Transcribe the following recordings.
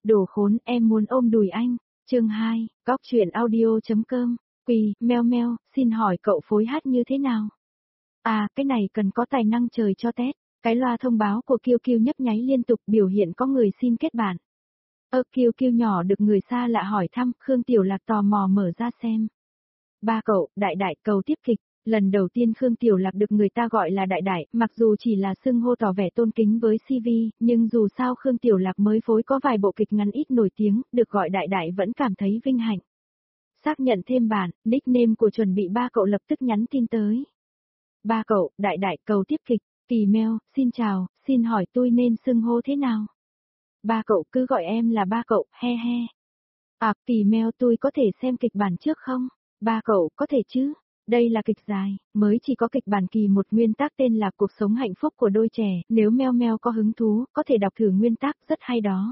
Đồ khốn, em muốn ôm đùi anh. Chương 2, Cóc truyện audio.com. Quỳ, meo meo, xin hỏi cậu phối hát như thế nào? À, cái này cần có tài năng trời cho tét. Cái loa thông báo của Kiêu Kiêu nhấp nháy liên tục biểu hiện có người xin kết bạn. Kiêu Kiêu nhỏ được người xa lạ hỏi thăm, Khương Tiểu Lạc tò mò mở ra xem. Ba cậu, đại đại, cầu tiếp kịch. Lần đầu tiên Khương Tiểu Lạc được người ta gọi là đại đại, mặc dù chỉ là xưng hô tỏ vẻ tôn kính với CV, nhưng dù sao Khương Tiểu Lạc mới phối có vài bộ kịch ngắn ít nổi tiếng, được gọi đại đại vẫn cảm thấy vinh hạnh. Xác nhận thêm bản, nickname của chuẩn bị ba cậu lập tức nhắn tin tới. Ba cậu, đại đại, cầu tiếp kịch, Kỳ Meo, xin chào, xin hỏi tôi nên xưng hô thế nào? Ba cậu cứ gọi em là ba cậu, he he. À, Kỳ Meo tôi có thể xem kịch bản trước không? Ba cậu, có thể chứ? Đây là kịch dài, mới chỉ có kịch bản kỳ một, nguyên tác tên là Cuộc sống hạnh phúc của đôi trẻ, nếu Meo Meo có hứng thú, có thể đọc thử nguyên tác, rất hay đó.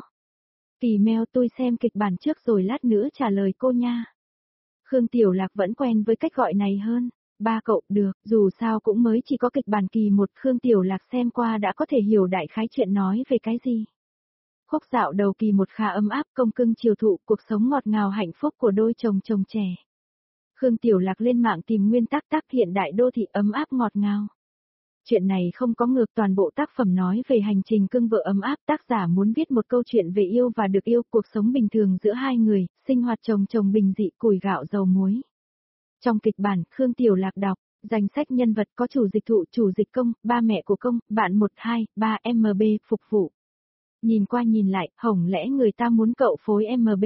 Kỳ Meo tôi xem kịch bản trước rồi lát nữa trả lời cô nha. Khương Tiểu Lạc vẫn quen với cách gọi này hơn. Ba cậu, được, dù sao cũng mới chỉ có kịch bản kỳ một, Khương Tiểu Lạc xem qua đã có thể hiểu đại khái chuyện nói về cái gì. Khúc dạo đầu kỳ một khá ấm áp, công cưng chiều thụ, cuộc sống ngọt ngào hạnh phúc của đôi chồng chồng trẻ. Khương Tiểu Lạc lên mạng tìm nguyên tác hiện đại đô thị ấm áp ngọt ngào. Chuyện này không có ngược, toàn bộ tác phẩm nói về hành trình cưng vợ ấm áp, tác giả muốn viết một câu chuyện về yêu và được yêu, cuộc sống bình thường giữa hai người, sinh hoạt chồng chồng bình dị, củi gạo dầu muối. Trong kịch bản, Khương Tiểu Lạc đọc, danh sách nhân vật có chủ dịch thụ, chủ dịch công, ba mẹ của công, bạn 1, 2, 3 MB, phục vụ. Nhìn qua nhìn lại, hổng lẽ người ta muốn cậu phối MB?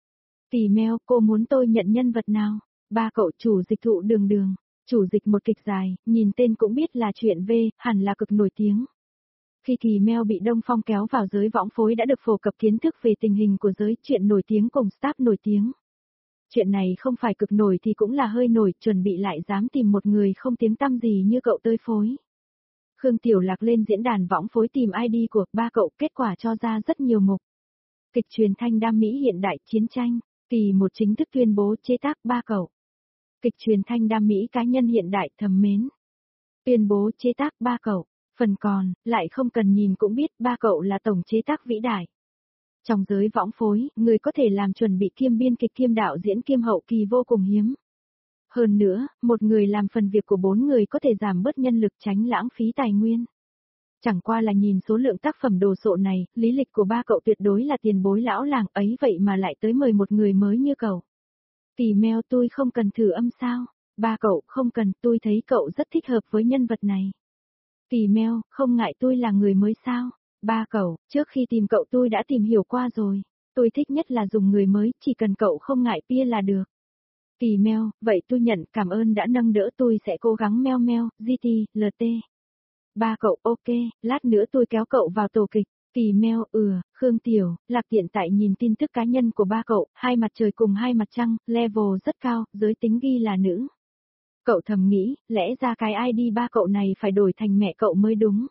Kỳ Meo, cô muốn tôi nhận nhân vật nào? Ba cậu, chủ dịch thụ Đường Đường, chủ dịch một kịch dài, nhìn tên cũng biết là chuyện V, hẳn là cực nổi tiếng. Khi Kỳ Meo bị Đông Phong kéo vào giới võng phối đã được phổ cập kiến thức về tình hình của giới chuyện nổi tiếng cùng staff nổi tiếng. Chuyện này không phải cực nổi thì cũng là hơi nổi, chuẩn bị lại dám tìm một người không tiếng tăm gì như cậu tới phối. Khương Tiểu Lạc lên diễn đàn võng phối tìm ID của ba cậu, kết quả cho ra rất nhiều mục. Kịch truyền thanh đam mỹ hiện đại chiến tranh, kỳ một chính thức tuyên bố chế tác ba cậu. Kịch truyền thanh đam mỹ cá nhân hiện đại thầm mến. Tuyên bố chế tác ba cậu, phần còn, lại không cần nhìn cũng biết ba cậu là tổng chế tác vĩ đại. Trong giới võng phối, người có thể làm chuẩn bị kiêm biên kịch kiêm đạo diễn kiêm hậu kỳ vô cùng hiếm. Hơn nữa, một người làm phần việc của 4 người có thể giảm bớt nhân lực, tránh lãng phí tài nguyên. Chẳng qua là nhìn số lượng tác phẩm đồ sộ này, lý lịch của ba cậu tuyệt đối là tiền bối lão làng ấy, vậy mà lại tới mời một người mới như cậu. Kỳ Meo, tôi không cần thử âm sao? Ba cậu, không cần, tôi thấy cậu rất thích hợp với nhân vật này. Kỳ Meo, không ngại tôi là người mới sao? Ba cậu, trước khi tìm cậu tôi đã tìm hiểu qua rồi. Tôi thích nhất là dùng người mới, chỉ cần cậu không ngại pia là được. Kỳ Meo, vậy tôi nhận, cảm ơn đã nâng đỡ, tôi sẽ cố gắng meo meo, GT, LT. Ba cậu, ok, lát nữa tôi kéo cậu vào tổ kịch. Kỳ Meo, Khương Tiểu Lạc hiện tại nhìn tin tức cá nhân của ba cậu, hai mặt trời cùng hai mặt trăng, level rất cao, giới tính ghi là nữ. Cậu thầm nghĩ, lẽ ra cái ID ba cậu này phải đổi thành mẹ cậu mới đúng.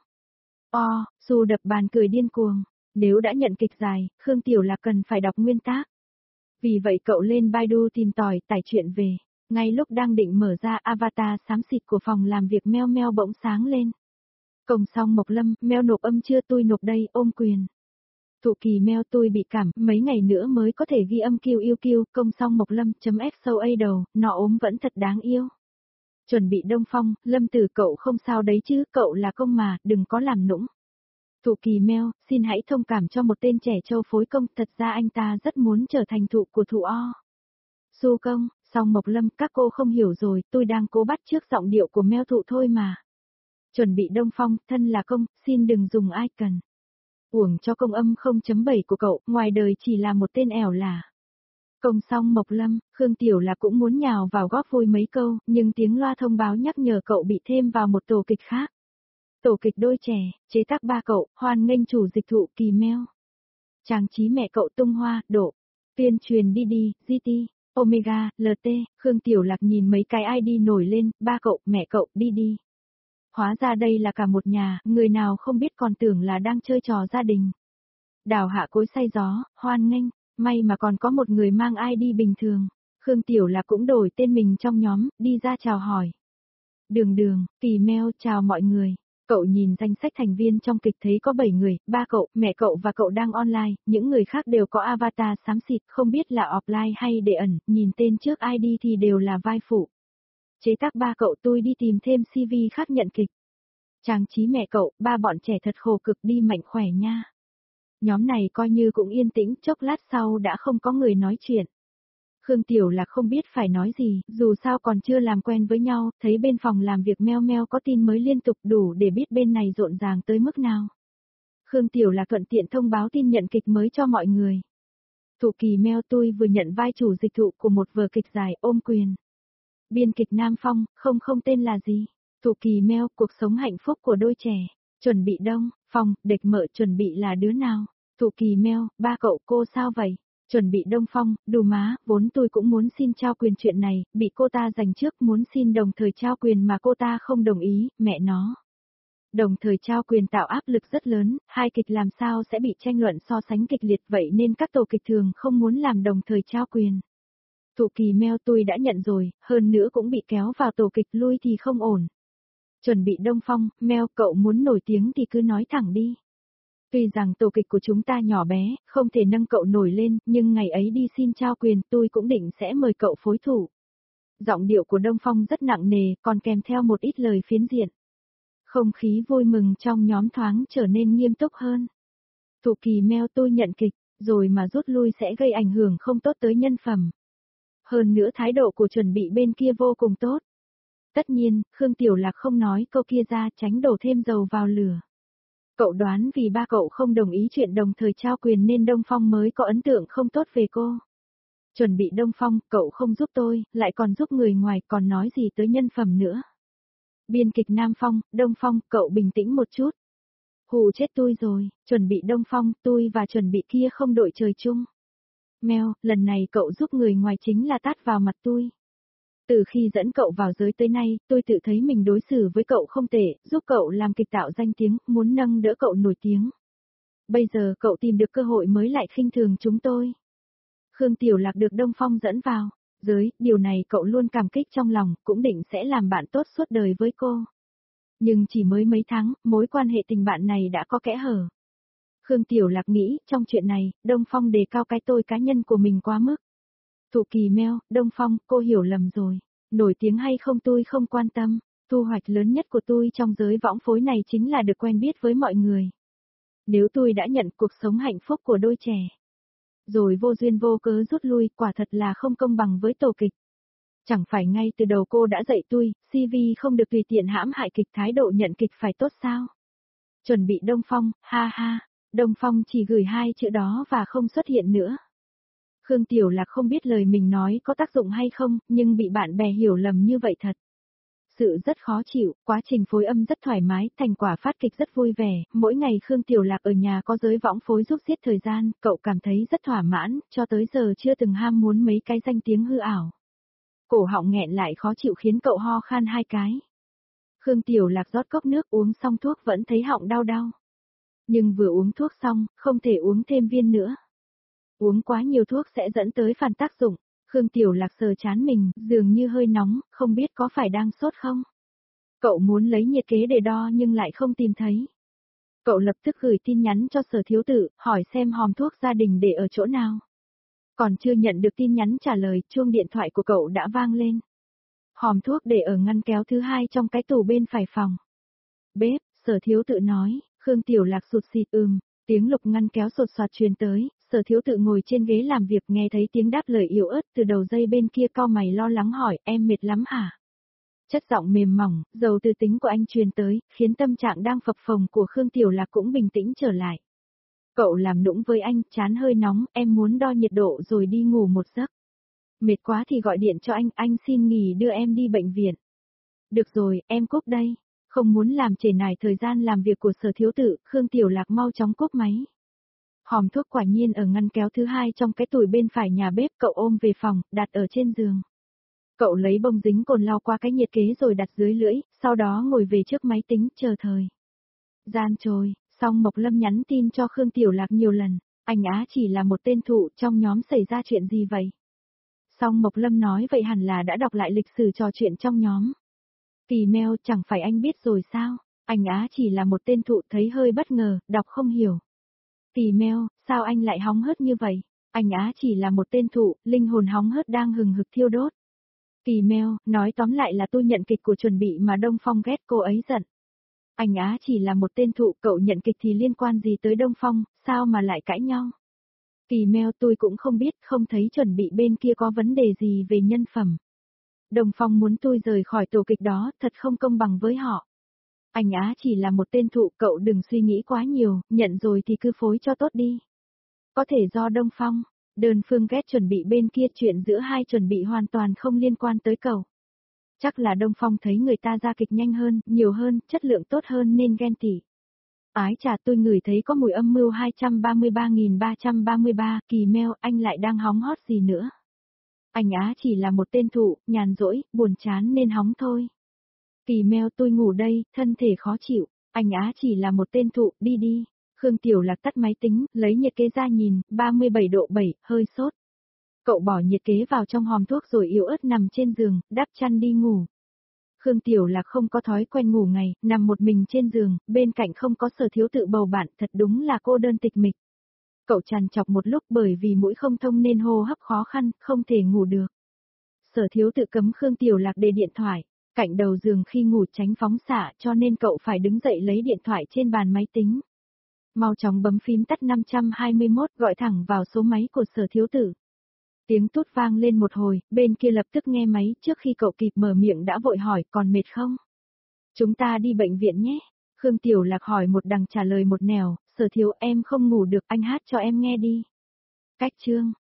Su đập bàn cười điên cuồng. Nếu đã nhận kịch dài, Khương Tiểu Lạc cần phải đọc nguyên tác. Vì vậy cậu lên Baidu tìm tòi, tải chuyện về. Ngay lúc đang định mở ra avatar xám xịt của phòng làm việc Meo Meo bỗng sáng lên. Công xong Mộc Lâm, Meo nộp âm chưa, tôi nộp đây, ôm quyền. Thụ Kỳ Meo, tôi bị cảm, mấy ngày nữa mới có thể ghi âm kiêu yêu kiêu, công xong Mộc Lâm.f đầu, nó ốm vẫn thật đáng yêu. Chuẩn bị Đông Phong, Lâm Tử cậu không sao đấy chứ, cậu là công mà, đừng có làm nũng. Thụ Kỳ Meo, xin hãy thông cảm cho một tên trẻ trâu phối công, thật ra anh ta rất muốn trở thành thụ của thụ O. Su công, xong Mộc Lâm, các cô không hiểu rồi, tôi đang cố bắt chước giọng điệu của Meo thụ thôi mà. Chuẩn bị Đông Phong, thân là công, xin đừng dùng ai cần. Uổng cho công âm 0.7 của cậu, ngoài đời chỉ là một tên ẻo lả. Công xong Mộc Lâm, Khương Tiểu Lạc cũng muốn nhào vào góp vui mấy câu, nhưng tiếng loa thông báo nhắc nhở cậu bị thêm vào một tổ kịch khác. Tổ kịch đôi trẻ, chế tác ba cậu, hoan nghênh chủ dịch thụ Kỳ Meo. Trang trí mẹ cậu tung hoa, độ. Tuyên truyền đi, GT, Omega, LT, Khương Tiểu Lạc nhìn mấy cái ID nổi lên, ba cậu, mẹ cậu, đi. Hóa ra đây là cả một nhà, người nào không biết còn tưởng là đang chơi trò gia đình. Đào hạ cối xay gió, hoan nghênh, may mà còn có một người mang ID bình thường. Khương Tiểu Lạc cũng đổi tên mình trong nhóm, đi ra chào hỏi. Đường Đường, Kỳ Meo, chào mọi người. Cậu nhìn danh sách thành viên trong kịch thấy có 7 người, ba cậu, mẹ cậu và cậu đang online, những người khác đều có avatar xám xịt, không biết là offline hay để ẩn, nhìn tên trước ID thì đều là vai phụ. Chế tác ba cậu tôi đi tìm thêm CV khác nhận kịch. Trang trí mẹ cậu, ba bọn trẻ thật khổ cực đi mạnh khỏe nha. Nhóm này coi như cũng yên tĩnh, chốc lát sau đã không có người nói chuyện. Khương Tiểu Lạc không biết phải nói gì, dù sao còn chưa làm quen với nhau, thấy bên phòng làm việc meo meo có tin mới liên tục đủ để biết bên này rộn ràng tới mức nào. Khương Tiểu Lạc thuận tiện thông báo tin nhận kịch mới cho mọi người. Thủ kỳ mail tôi vừa nhận vai chủ dịch thụ của một vở kịch dài ôm quyền. Biên kịch Nam Phong, không tên là gì. Thủ kỳ mail cuộc sống hạnh phúc của đôi trẻ. Chuẩn bị Đông, Phong, địch mợ chuẩn bị là đứa nào? Thủ kỳ mail, ba cậu cô sao vậy? Chuẩn bị Đông Phong, đù má, vốn tôi cũng muốn xin trao quyền chuyện này, bị cô ta giành trước muốn xin đồng thời trao quyền mà cô ta không đồng ý, mẹ nó. Đồng thời trao quyền tạo áp lực rất lớn, hai kịch làm sao sẽ bị tranh luận so sánh kịch liệt vậy nên các tổ kịch thường không muốn làm đồng thời trao quyền. Thủ kỳ mail tôi đã nhận rồi, hơn nữa cũng bị kéo vào tổ kịch lui thì không ổn. Chuẩn bị Đông Phong, mail cậu muốn nổi tiếng thì cứ nói thẳng đi. Tuy rằng tổ kịch của chúng ta nhỏ bé, không thể nâng cậu nổi lên, nhưng ngày ấy đi xin trao quyền tôi cũng định sẽ mời cậu phối thủ. Giọng điệu của Đông Phong rất nặng nề, còn kèm theo một ít lời phiến diện. Không khí vui mừng trong nhóm thoáng trở nên nghiêm túc hơn. Thủ kỳ mail tôi nhận kịch, rồi mà rút lui sẽ gây ảnh hưởng không tốt tới nhân phẩm. Hơn nữa thái độ của chuẩn bị bên kia vô cùng tốt. Tất nhiên, Khương Tiểu Lạc không nói câu kia ra tránh đổ thêm dầu vào lửa. Cậu đoán vì ba cậu không đồng ý chuyện đồng thời trao quyền nên Đông Phong mới có ấn tượng không tốt về cô. Chuẩn bị Đông Phong, cậu không giúp tôi, lại còn giúp người ngoài còn nói gì tới nhân phẩm nữa. Biên kịch Nam Phong, Đông Phong, cậu bình tĩnh một chút. Hù chết tôi rồi, chuẩn bị Đông Phong, tôi và chuẩn bị kia không đội trời chung. Mèo, lần này cậu giúp người ngoài chính là tát vào mặt tôi. Từ khi dẫn cậu vào giới tới nay, tôi tự thấy mình đối xử với cậu không tệ, giúp cậu làm kịch tạo danh tiếng, muốn nâng đỡ cậu nổi tiếng. Bây giờ cậu tìm được cơ hội mới lại khinh thường chúng tôi. Khương Tiểu Lạc được Đông Phong dẫn vào giới, điều này cậu luôn cảm kích trong lòng, cũng định sẽ làm bạn tốt suốt đời với cô. Nhưng chỉ mới mấy tháng, mối quan hệ tình bạn này đã có kẽ hở. Khương Tiểu Lạc nghĩ, trong chuyện này, Đông Phong đề cao cái tôi cá nhân của mình quá mức. Thủ kỳ mail, Đông Phong, cô hiểu lầm rồi. Nổi tiếng hay không tôi không quan tâm. Thu hoạch lớn nhất của tôi trong giới võng phối này chính là được quen biết với mọi người. Nếu tôi đã nhận cuộc sống hạnh phúc của đôi trẻ, rồi vô duyên vô cớ rút lui, quả thật là không công bằng với tổ kịch. Chẳng phải ngay từ đầu cô đã dạy tôi, CV không được tùy tiện hãm hại kịch, thái độ nhận kịch phải tốt sao? Chuẩn bị Đông Phong, ha ha, Đông Phong chỉ gửi 2 chữ đó và không xuất hiện nữa. Khương Tiểu Lạc không biết lời mình nói có tác dụng hay không, nhưng bị bạn bè hiểu lầm như vậy thật. Sự rất khó chịu, quá trình phối âm rất thoải mái, thành quả phát kịch rất vui vẻ, mỗi ngày Khương Tiểu Lạc ở nhà có giới võng phối giúp giết thời gian, cậu cảm thấy rất thỏa mãn, cho tới giờ chưa từng ham muốn mấy cái danh tiếng hư ảo. Cổ họng nghẹn lại khó chịu khiến cậu ho khan 2 cái. Khương Tiểu Lạc rót cốc nước uống xong thuốc vẫn thấy họng đau đau. Nhưng vừa uống thuốc xong, không thể uống thêm viên nữa. Uống quá nhiều thuốc sẽ dẫn tới phản tác dụng. Khương Tiểu Lạc sờ chán mình, dường như hơi nóng, không biết có phải đang sốt không? Cậu muốn lấy nhiệt kế để đo nhưng lại không tìm thấy. Cậu lập tức gửi tin nhắn cho Sở Thiếu Tự, hỏi xem hòm thuốc gia đình để ở chỗ nào. Còn chưa nhận được tin nhắn trả lời, chuông điện thoại của cậu đã vang lên. Hòm thuốc để ở ngăn kéo thứ 2 trong cái tủ bên phải phòng. Bếp, Sở Thiếu Tự nói, Khương Tiểu Lạc sụt xịt tiếng lục ngăn kéo sột soạt truyền tới, Sở Thiếu Tự ngồi trên ghế làm việc nghe thấy tiếng đáp lời yếu ớt từ đầu dây bên kia, cau mày lo lắng hỏi, em mệt lắm hả? Chất giọng mềm mỏng, dầu từ tính của anh truyền tới, khiến tâm trạng đang phập phồng của Khương Tiểu Lạc cũng bình tĩnh trở lại. Cậu làm nũng với anh, trán hơi nóng, em muốn đo nhiệt độ rồi đi ngủ một giấc. Mệt quá thì gọi điện cho anh xin nghỉ đưa em đi bệnh viện. Được rồi, em cúp đây. Không muốn làm trễ nải thời gian làm việc của Sở Thiếu Tự, Khương Tiểu Lạc mau chóng cúp máy. Hòm thuốc quả nhiên ở ngăn kéo thứ 2 trong cái tủ bên phải nhà bếp, cậu ôm về phòng, đặt ở trên giường. Cậu lấy bông dính cồn lau qua cái nhiệt kế rồi đặt dưới lưỡi, sau đó ngồi về trước máy tính, chờ thời gian trôi, xong Mộc Lâm nhắn tin cho Khương Tiểu Lạc nhiều lần, anh Á chỉ là một tên thụ, trong nhóm xảy ra chuyện gì vậy? Xong Mộc Lâm nói vậy hẳn là đã đọc lại lịch sử trò chuyện trong nhóm. Kỳ mail, chẳng phải anh biết rồi sao? Anh Á chỉ là một tên thụ thấy hơi bất ngờ, đọc không hiểu. Tì meo, sao anh lại hóng hớt như vậy? Anh Á chỉ là một tên thụ, linh hồn hóng hớt đang hừng hực thiêu đốt. Tì meo, nói tóm lại là tôi nhận kịch của chuẩn bị mà Đông Phong ghét cô ấy giận. Anh Á chỉ là một tên thụ, cậu nhận kịch thì liên quan gì tới Đông Phong, sao mà lại cãi nhau? Tì meo tôi cũng không biết, không thấy chuẩn bị bên kia có vấn đề gì về nhân phẩm. Đông Phong muốn tôi rời khỏi tổ kịch đó, thật không công bằng với họ. Anh Á chỉ là một tên thụ, cậu đừng suy nghĩ quá nhiều, nhận rồi thì cứ phối cho tốt đi. Có thể do Đông Phong, đơn phương ghét chuẩn bị bên kia, chuyện giữa hai chuẩn bị hoàn toàn không liên quan tới cậu. Chắc là Đông Phong thấy người ta ra kịch nhanh hơn, nhiều hơn, chất lượng tốt hơn nên ghen tị. Ái chà, tôi ngửi thấy có mùi âm mưu 233.333, Kỳ Meo, anh lại đang hóng hot gì nữa? Anh Á chỉ là một tên thụ, nhàn rỗi, buồn chán nên hóng thôi. Kỳ Meo, tôi ngủ đây, thân thể khó chịu. Anh Á chỉ là một tên thụ, đi đi. Khương Tiểu Lạc tắt máy tính, lấy nhiệt kế ra nhìn, 37 độ 7, hơi sốt. Cậu bỏ nhiệt kế vào trong hòm thuốc rồi yếu ớt nằm trên giường, đắp chăn đi ngủ. Khương Tiểu Lạc không có thói quen ngủ ngày, nằm một mình trên giường, bên cạnh không có Sở Thiếu Tự bầu bạn, thật đúng là cô đơn tịch mịch. Cậu trằn trọc một lúc bởi vì mũi không thông nên hô hấp khó khăn, không thể ngủ được. Sở Thiếu Tự cấm Khương Tiểu Lạc để điện thoại, cạnh đầu giường khi ngủ tránh phóng xạ cho nên cậu phải đứng dậy lấy điện thoại trên bàn máy tính. Mau chóng bấm phím tắt 521 gọi thẳng vào số máy của Sở Thiếu Tự. Tiếng tút vang lên một hồi, bên kia lập tức nghe máy, trước khi cậu kịp mở miệng đã vội hỏi, còn mệt không? Chúng ta đi bệnh viện nhé. Khương Tiểu Lạc hỏi một đằng trả lời một nẻo, Sở Thiếu, em không ngủ được, anh hát cho em nghe đi. Cách chương.